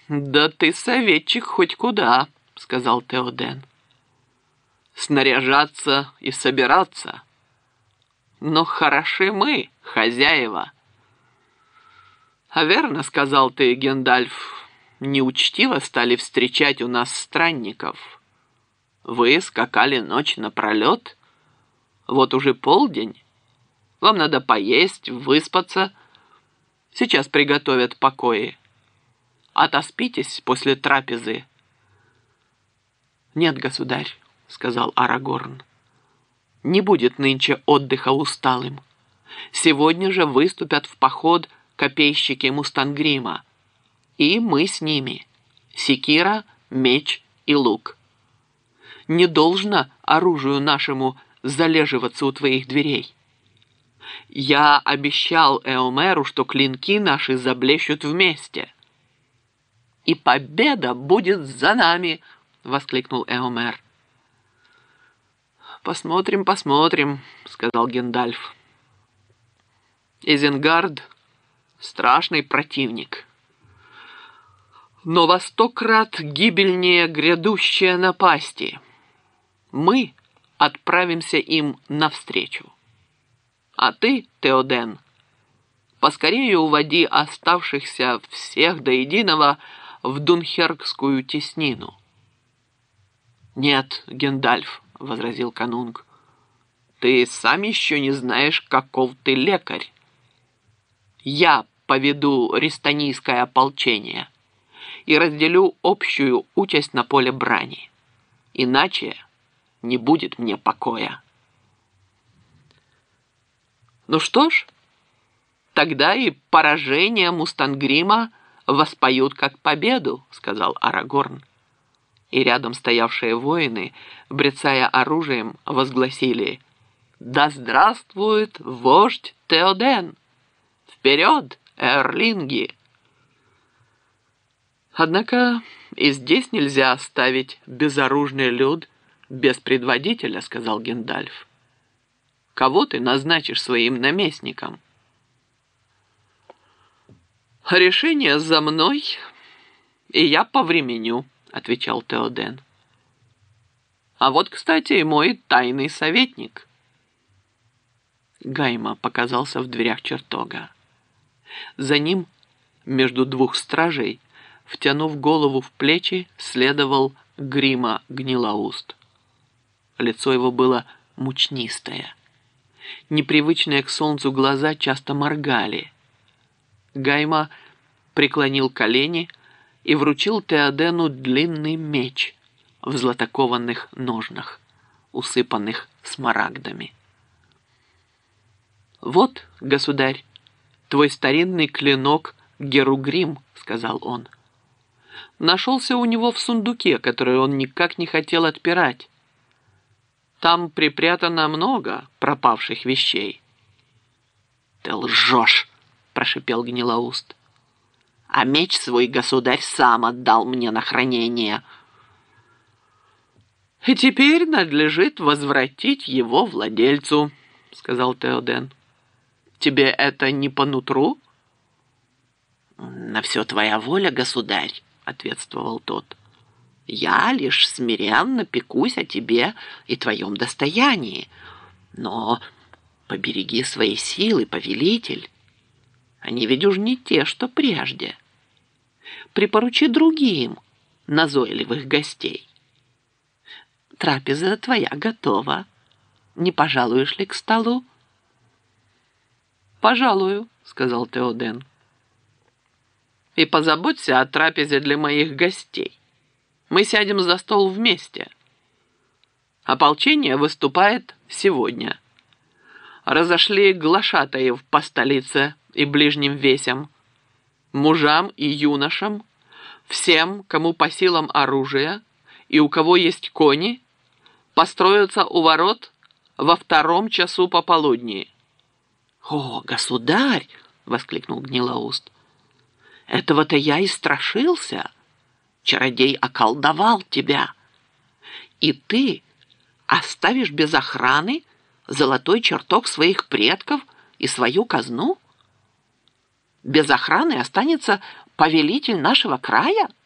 «Да ты советчик хоть куда», — сказал Теоден. «Снаряжаться и собираться. Но хороши мы, хозяева». «А верно, — сказал ты, Гендальф, — неучтиво стали встречать у нас странников. Вы скакали ночь напролет, вот уже полдень, вам надо поесть, выспаться, сейчас приготовят покои. Отоспитесь после трапезы». «Нет, государь, — сказал Арагорн, — не будет нынче отдыха усталым. Сегодня же выступят в поход копейщики Мустангрима, и мы с ними, секира, меч и лук. Не должно оружию нашему залеживаться у твоих дверей. Я обещал Эомеру, что клинки наши заблещут вместе. И победа будет за нами, — воскликнул Эомер. «Посмотрим, посмотрим», — сказал Гендальф. «Изенгард — страшный противник, но во 100 крат гибельнее грядущие напасти. Мы отправимся им навстречу. А ты, Теоден, поскорее уводи оставшихся всех до единого в Дунхергскую теснину». «Нет, Гендальф, — возразил Канунг, — ты сам еще не знаешь, каков ты лекарь. Я поведу рестанийское ополчение и разделю общую участь на поле брани. Иначе не будет мне покоя». «Ну что ж, тогда и поражение Мустангрима воспоют как победу», — сказал Арагорн. И рядом стоявшие воины, брецая оружием, возгласили: «Да здравствует вождь Теоден! Вперед, эрлинги!» «Однако и здесь нельзя оставить безоружный люд без предводителя», — сказал Гендальф. «Кого ты назначишь своим наместником?» «Решение за мной, и я повременю», — отвечал Теоден. «А вот, кстати, мой тайный советник». Гайма показался в дверях чертога. За ним, между двух стражей, втянув голову в плечи, следовал Грима Гнилоуст. Лицо его было мучнистое. Непривычные к солнцу глаза часто моргали. Гайма преклонил колени и вручил Теодену длинный меч в златокованных ножнах, усыпанных смарагдами. «Вот, государь, твой старинный клинок Геругрим», — сказал он. «Нашелся у него в сундуке, который он никак не хотел отпирать. Там припрятано много пропавших вещей». «Ты лжешь!» — прошипел Гнилоуст. «А меч свой государь сам отдал мне на хранение». «И теперь надлежит возвратить его владельцу», — сказал Теоден. «Тебе это не по нутру?» «На все твоя воля, государь», — ответствовал тот. «Я лишь смиренно пекусь о тебе и твоем достоянии. Но побереги свои силы, повелитель. Они ведь уж не те, что прежде. Припоручи другим назойливых гостей. Трапеза твоя готова. Не пожалуешь ли к столу?» «Пожалую», — сказал Теоден. «И позаботься о трапезе для моих гостей. Мы сядем за стол вместе. Ополчение выступает сегодня. Разошли глашатаев по столице и ближним весям, мужам и юношам, всем, кому по силам оружия и у кого есть кони, построятся у ворот во 2 часу пополудни». «О, государь!» — воскликнул Гнилоуст. «Этого-то я и страшился. Чародей околдовал тебя. И ты оставишь без охраны золотой чертог своих предков и свою казну? Без охраны останется повелитель нашего края?